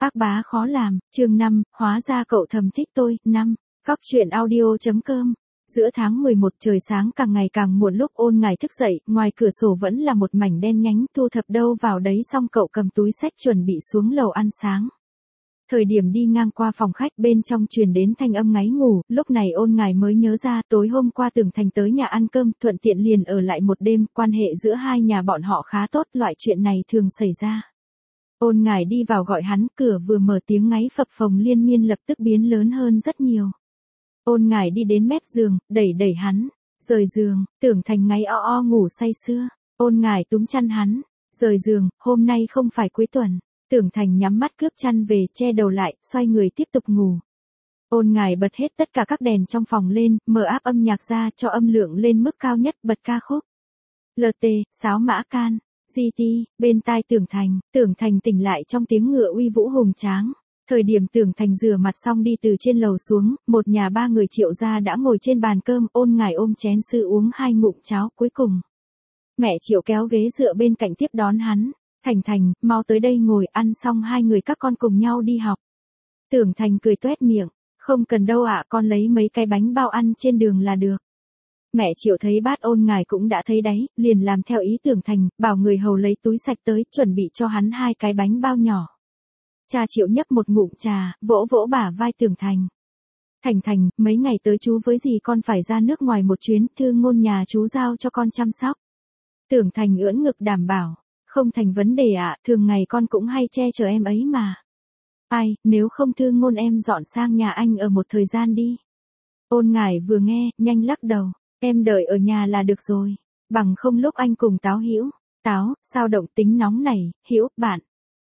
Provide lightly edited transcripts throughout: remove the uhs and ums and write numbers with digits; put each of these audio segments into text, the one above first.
Ác bá khó làm, chương 5, hóa ra cậu thầm thích tôi, 5. Góc truyện audio.com. Giữa tháng 11 trời sáng càng ngày càng muộn lúc Ôn Ngải thức dậy, ngoài cửa sổ vẫn là một mảnh đen nhánh, thu thập đâu vào đấy xong cậu cầm túi xách chuẩn bị xuống lầu ăn sáng. Thời điểm đi ngang qua phòng khách bên trong truyền đến thanh âm ngáy ngủ, lúc này Ôn Ngải mới nhớ ra tối hôm qua Tưởng Thành tới nhà ăn cơm, thuận tiện liền ở lại một đêm, quan hệ giữa hai nhà bọn họ khá tốt, loại chuyện này thường xảy ra. Ôn Ngải đi vào gọi hắn, cửa vừa mở tiếng ngáy phập phồng liên miên lập tức biến lớn hơn rất nhiều. Ôn Ngải đi đến mép giường, đẩy hắn, rời giường, Tưởng Thành ngáy o ngủ say sưa. Ôn Ngải túm chăn hắn, rời giường, hôm nay không phải cuối tuần. Tưởng Thành nhắm mắt cướp chăn về, che đầu lại, xoay người tiếp tục ngủ. Ôn Ngải bật hết tất cả các đèn trong phòng lên, mở áp âm nhạc ra, cho âm lượng lên mức cao nhất, bật ca khúc. LT, Sáo Mã Can, GT, bên tai Tưởng Thành tỉnh lại trong tiếng ngựa uy vũ hùng tráng. Thời điểm Tưởng Thành rửa mặt xong đi từ trên lầu xuống, một nhà ba người Triệu gia đã ngồi trên bàn cơm, Ôn Ngải ôm chén sữa uống 2 ngụm cháo cuối cùng. Mẹ Triệu kéo ghế dựa bên cạnh tiếp đón hắn. Thành, mau tới đây ngồi, ăn xong hai người các con cùng nhau đi học. Tưởng Thành cười toét miệng, không cần đâu ạ, con lấy mấy cái bánh bao ăn trên đường là được. Mẹ Triệu thấy bát Ôn Ngải cũng đã thấy đấy, liền làm theo ý Tưởng Thành, bảo người hầu lấy túi sạch tới, chuẩn bị cho hắn 2 cái bánh bao nhỏ. Cha Triệu nhấp một ngụm trà, vỗ vỗ bả vai Tưởng Thành. Thành, mấy ngày tới chú với dì con phải ra nước ngoài một chuyến, thư ngôn nhà chú giao cho con chăm sóc. Tưởng Thành ưỡn ngực đảm bảo. Không thành vấn đề ạ, thường ngày con cũng hay che chở em ấy mà. Ai, nếu không thư ngôn em dọn sang nhà anh ở một thời gian đi. Ôn Ngải vừa nghe, nhanh lắc đầu, em đợi ở nhà là được rồi, bằng không lúc anh cùng Táo Hữu, sao động tính nóng này, Hữu, bạn.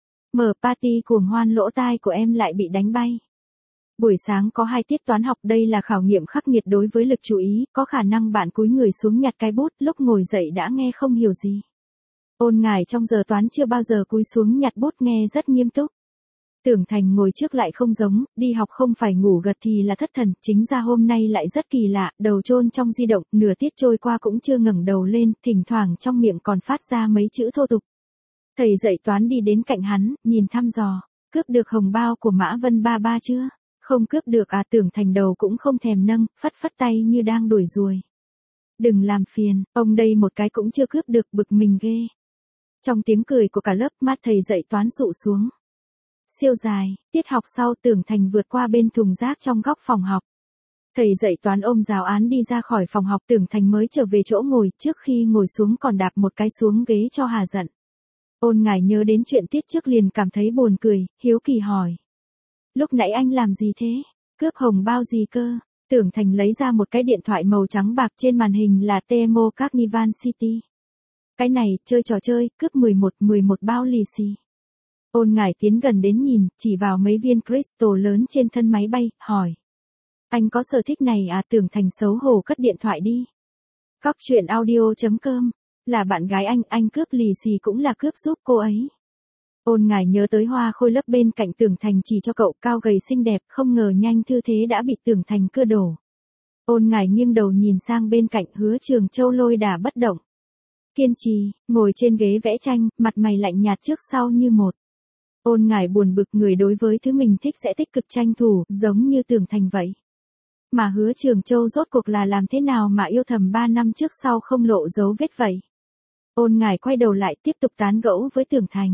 Mở party cuồng hoan lỗ tai của em lại bị đánh bay. Buổi sáng có 2 tiết toán học, đây là khảo nghiệm khắc nghiệt đối với lực chú ý, có khả năng bạn cúi người xuống nhặt cái bút, lúc ngồi dậy đã nghe không hiểu gì. Ôn Ngải trong giờ toán chưa bao giờ cúi xuống nhặt bút, nghe rất nghiêm túc. Tưởng Thành ngồi trước lại không giống, đi học không phải ngủ gật thì là thất thần, chính ra hôm nay lại rất kỳ lạ, đầu chôn trong di động, nửa tiết trôi qua cũng chưa ngẩng đầu lên, thỉnh thoảng trong miệng còn phát ra mấy chữ thô tục. Thầy dạy toán đi đến cạnh hắn, nhìn thăm dò, cướp được hồng bao của Mã Vân ba chưa? Không cướp được à? Tưởng Thành đầu cũng không thèm nâng, phất tay như đang đuổi ruồi. Đừng làm phiền, ông đây một cái cũng chưa cướp được, bực mình ghê. Trong tiếng cười của cả lớp, mắt thầy dạy toán rụ xuống. Siêu dài, tiết học sau Tưởng Thành vượt qua bên thùng rác trong góc phòng học. Thầy dạy toán ôm giáo án đi ra khỏi phòng học, Tưởng Thành mới trở về chỗ ngồi, trước khi ngồi xuống còn đạp một cái xuống ghế cho hà giận. Ôn Ngải nhớ đến chuyện tiết trước liền cảm thấy buồn cười, hiếu kỳ hỏi. Lúc nãy anh làm gì thế? Cướp hồng bao gì cơ? Tưởng Thành lấy ra một cái điện thoại màu trắng bạc, trên màn hình là TMO Carnival City. Cái này, chơi trò chơi, cướp 11 bao lì xì. Ôn Ngải tiến gần đến nhìn, chỉ vào mấy viên crystal lớn trên thân máy bay, hỏi. Anh có sở thích này à? Tưởng Thành xấu hổ cất điện thoại đi. Góc truyện audio.com. Là bạn gái anh cướp lì xì cũng là cướp giúp cô ấy. Ôn Ngải nhớ tới Hoa Khôi lớp bên cạnh Tưởng Thành chỉ cho cậu, cao gầy xinh đẹp, không ngờ nhanh thư thế đã bị Tưởng Thành cưa đổ. Ôn Ngải nghiêng đầu nhìn sang bên cạnh, Hứa Trường Châu lôi đả bất động. Kiên trì, ngồi trên ghế vẽ tranh, mặt mày lạnh nhạt trước sau như một. Ôn Ngải buồn bực, người đối với thứ mình thích sẽ tích cực tranh thủ, giống như Tưởng Thành vậy. Mà Hứa Trường Châu rốt cuộc là làm thế nào mà yêu thầm 3 năm trước sau không lộ dấu vết vậy? Ôn Ngải quay đầu lại tiếp tục tán gẫu với Tưởng Thành.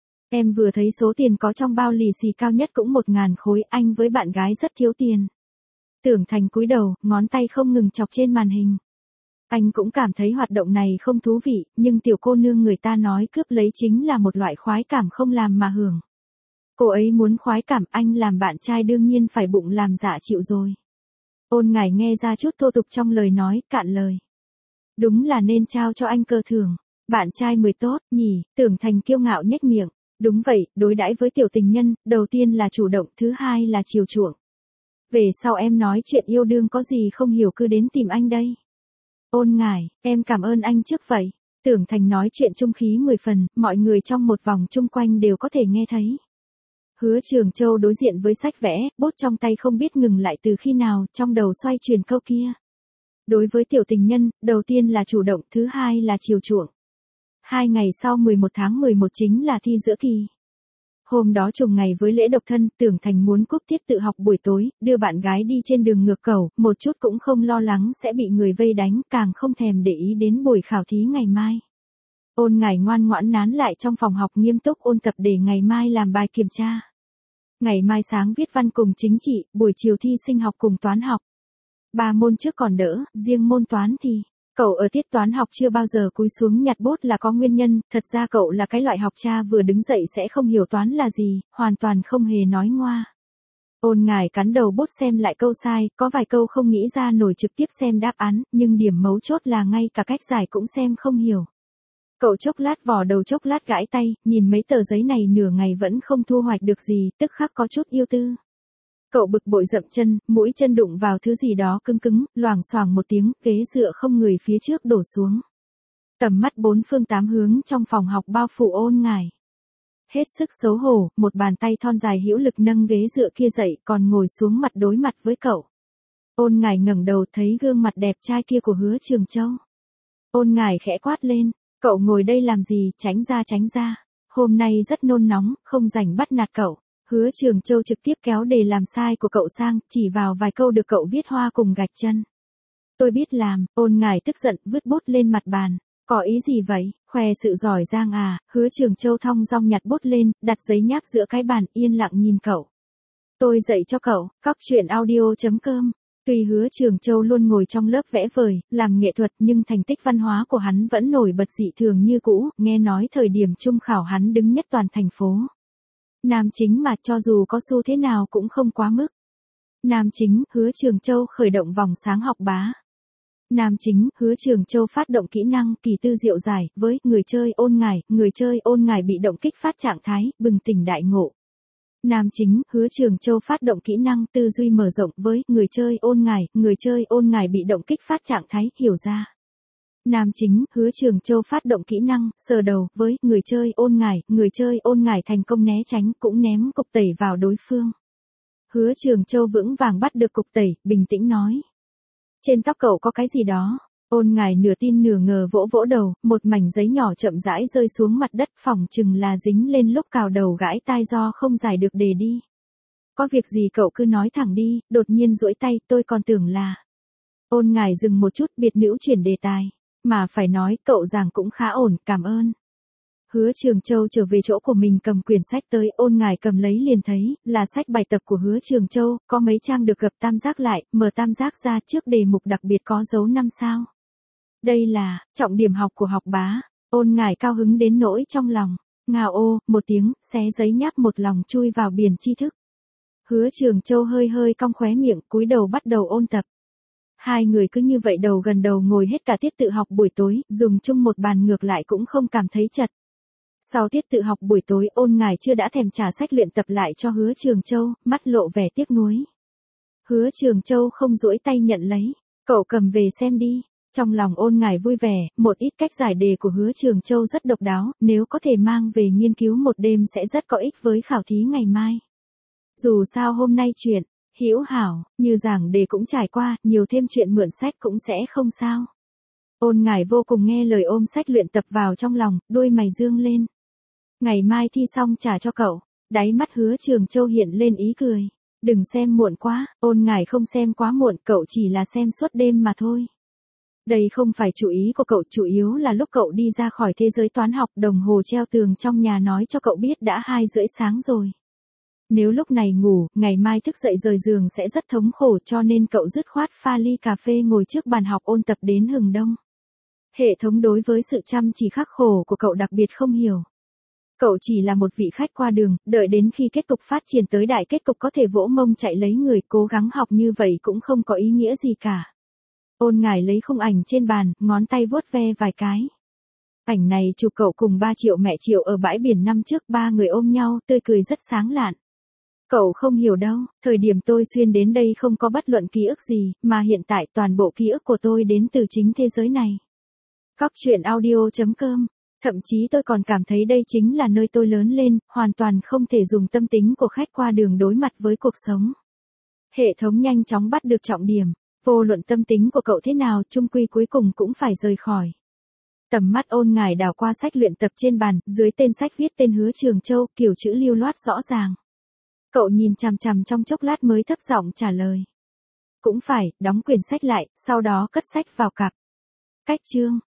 Em vừa thấy số tiền có trong bao lì xì cao nhất cũng 1.000 khối, anh với bạn gái rất thiếu tiền. Tưởng Thành cúi đầu, ngón tay không ngừng chọc trên màn hình. Anh cũng cảm thấy hoạt động này không thú vị, nhưng tiểu cô nương người ta nói cướp lấy chính là một loại khoái cảm không làm mà hưởng. Cô ấy muốn khoái cảm, anh làm bạn trai đương nhiên phải bụng làm dạ chịu rồi. Ôn Ngải nghe ra chút thô tục trong lời nói, cạn lời. Đúng là nên trao cho anh cơ thưởng. Bạn trai 10 tốt, nhỉ? Tưởng Thành kiêu ngạo nhếch miệng. Đúng vậy, đối đãi với tiểu tình nhân, đầu tiên là chủ động, thứ hai là chiều chuộng. Về sau em nói chuyện yêu đương có gì không hiểu cứ đến tìm anh đây. Ôn Ngải, em cảm ơn anh trước vậy. Tưởng Thành nói chuyện trung khí 10 phần, mọi người trong một vòng chung quanh đều có thể nghe thấy. Hứa Trường Châu đối diện với sách vẽ, bút trong tay không biết ngừng lại từ khi nào, trong đầu xoay chuyển câu kia. Đối với tiểu tình nhân, đầu tiên là chủ động, thứ hai là chiều chuộng. 2 ngày sau 11 tháng 11 chính là thi giữa kỳ. Hôm đó trùng ngày với lễ độc thân, Tưởng Thành muốn cúp tiết tự học buổi tối, đưa bạn gái đi trên đường ngược cầu, một chút cũng không lo lắng sẽ bị người vây đánh, càng không thèm để ý đến buổi khảo thí ngày mai. Ôn Ngải ngoan ngoãn nán lại trong phòng học nghiêm túc ôn tập để ngày mai làm bài kiểm tra. Ngày mai sáng viết văn cùng chính trị, buổi chiều thi sinh học cùng toán học. 3 môn trước còn đỡ, riêng môn toán thì, cậu ở tiết toán học chưa bao giờ cúi xuống nhặt bút là có nguyên nhân, thật ra cậu là cái loại học cha vừa đứng dậy sẽ không hiểu toán là gì, hoàn toàn không hề nói ngoa. Ôn Ngải cắn đầu bút xem lại câu sai, có vài câu không nghĩ ra nổi trực tiếp xem đáp án, nhưng điểm mấu chốt là ngay cả cách giải cũng xem không hiểu. Cậu chốc lát vò đầu chốc lát gãi tay, nhìn mấy tờ giấy này nửa ngày vẫn không thu hoạch được gì, tức khắc có chút yêu tư. Cậu bực bội dậm chân, mũi chân đụng vào thứ gì đó cứng cứng, loảng xoảng một tiếng, ghế dựa không người phía trước đổ xuống. Tầm mắt bốn phương tám hướng trong phòng học bao phủ Ôn Ngải. Hết sức xấu hổ, một bàn tay thon dài hữu lực nâng ghế dựa kia dậy, còn ngồi xuống mặt đối mặt với cậu. Ôn Ngải ngẩng đầu thấy gương mặt đẹp trai kia của Hứa Trường Châu. Ôn Ngải khẽ quát lên, cậu ngồi đây làm gì, tránh ra tránh ra. Hôm nay rất nôn nóng, không rảnh bắt nạt cậu. Hứa Trường Châu trực tiếp kéo đề làm sai của cậu sang, chỉ vào vài câu được cậu viết hoa cùng gạch chân. Tôi biết làm, Ôn Ngải tức giận, vứt bút lên mặt bàn. Có ý gì vậy, khoe sự giỏi giang à, Hứa Trường Châu thong dong nhặt bút lên, đặt giấy nháp giữa cái bàn, yên lặng nhìn cậu. Tôi dạy cho cậu, cóc truyện audio.com. Tuy Hứa Trường Châu luôn ngồi trong lớp vẽ vời, làm nghệ thuật nhưng thành tích văn hóa của hắn vẫn nổi bật dị thường như cũ, nghe nói thời điểm trung khảo hắn đứng nhất toàn thành phố. Nam chính mà cho dù có xu thế nào cũng không quá mức. Nam chính, Hứa Trường Châu khởi động vòng sáng học bá. Nam chính, Hứa Trường Châu phát động kỹ năng kỳ tư diệu giải, với người chơi Ôn Ngải bị động kích phát trạng thái, bừng tỉnh đại ngộ. Nam chính, Hứa Trường Châu phát động kỹ năng tư duy mở rộng với người chơi Ôn Ngải bị động kích phát trạng thái, hiểu ra. Nam chính, Hứa Trường Châu phát động kỹ năng sờ đầu với người chơi Ôn Ngải thành công né tránh cũng ném cục tẩy vào đối phương. Hứa Trường Châu vững vàng bắt được cục tẩy, bình tĩnh nói. Trên tóc cậu có cái gì đó. Ôn Ngải nửa tin nửa ngờ vỗ vỗ đầu, một mảnh giấy nhỏ chậm rãi rơi xuống mặt đất, phỏng chừng là dính lên lúc cào đầu gãi tai do không giải được đề đi. Có việc gì cậu cứ nói thẳng đi, đột nhiên duỗi tay, tôi còn tưởng là. Ôn Ngải dừng một chút, biệt nữ chuyển đề tài. Mà phải nói, cậu giảng cũng khá ổn, cảm ơn. Hứa Trường Châu trở về chỗ của mình cầm quyển sách tới, Ôn Ngải cầm lấy liền thấy, là sách bài tập của Hứa Trường Châu, có mấy trang được gập tam giác lại, mở tam giác ra trước đề mục đặc biệt có dấu 5 sao. Đây là, trọng điểm học của học bá. Ôn Ngải cao hứng đến nỗi trong lòng. Ngào ô, một tiếng, xé giấy nháp một lòng chui vào biển tri thức. Hứa Trường Châu hơi hơi cong khóe miệng, cúi đầu bắt đầu ôn tập. Hai người cứ như vậy đầu gần đầu ngồi hết cả tiết tự học buổi tối, dùng chung một bàn ngược lại cũng không cảm thấy chật. Sau tiết tự học buổi tối, Ôn Ngải chưa đã thèm trả sách luyện tập lại cho Hứa Trường Châu, mắt lộ vẻ tiếc nuối. Hứa Trường Châu không duỗi tay nhận lấy, cậu cầm về xem đi. Trong lòng Ôn Ngải vui vẻ, một ít cách giải đề của Hứa Trường Châu rất độc đáo, nếu có thể mang về nghiên cứu một đêm sẽ rất có ích với khảo thí ngày mai. Dù sao hôm nay chuyện hữu hảo, như giảng đề cũng trải qua, nhiều thêm chuyện mượn sách cũng sẽ không sao. Ôn Ngải vô cùng nghe lời ôm sách luyện tập vào trong lòng, đôi mày dương lên. Ngày mai thi xong trả cho cậu. Đáy mắt Hứa Trường Châu hiện lên ý cười. Đừng xem muộn quá, Ôn Ngải không xem quá muộn, cậu chỉ là xem suốt đêm mà thôi. Đây không phải chủ ý của cậu, chủ yếu là lúc cậu đi ra khỏi thế giới toán học, đồng hồ treo tường trong nhà nói cho cậu biết đã 2:30 sáng rồi. Nếu lúc này ngủ, ngày mai thức dậy rời giường sẽ rất thống khổ, cho nên cậu dứt khoát pha ly cà phê ngồi trước bàn học ôn tập đến hừng đông. Hệ thống đối với sự chăm chỉ khắc khổ của cậu đặc biệt không hiểu. Cậu chỉ là một vị khách qua đường, đợi đến khi kết cục phát triển tới đại kết cục có thể vỗ mông chạy lấy người, cố gắng học như vậy cũng không có ý nghĩa gì cả. Ôn Ngải lấy khung ảnh trên bàn, ngón tay vuốt ve vài cái. Ảnh này chụp cậu cùng ba Triệu mẹ Triệu ở bãi biển năm trước, ba người ôm nhau, tươi cười rất sáng lạn. Cậu không hiểu đâu, thời điểm tôi xuyên đến đây không có bất luận ký ức gì, mà hiện tại toàn bộ ký ức của tôi đến từ chính thế giới này. Cóc truyện audio.com. Thậm chí tôi còn cảm thấy đây chính là nơi tôi lớn lên, hoàn toàn không thể dùng tâm tính của khách qua đường đối mặt với cuộc sống. Hệ thống nhanh chóng bắt được trọng điểm, vô luận tâm tính của cậu thế nào, chung quy cuối cùng cũng phải rời khỏi. Tầm mắt Ôn Ngải đảo qua sách luyện tập trên bàn, dưới tên sách viết tên Hứa Trường Châu, kiểu chữ lưu loát rõ ràng. Cậu nhìn chằm chằm trong chốc lát mới thấp giọng trả lời. Cũng phải, đóng quyển sách lại, sau đó cất sách vào cặp. Cách chương.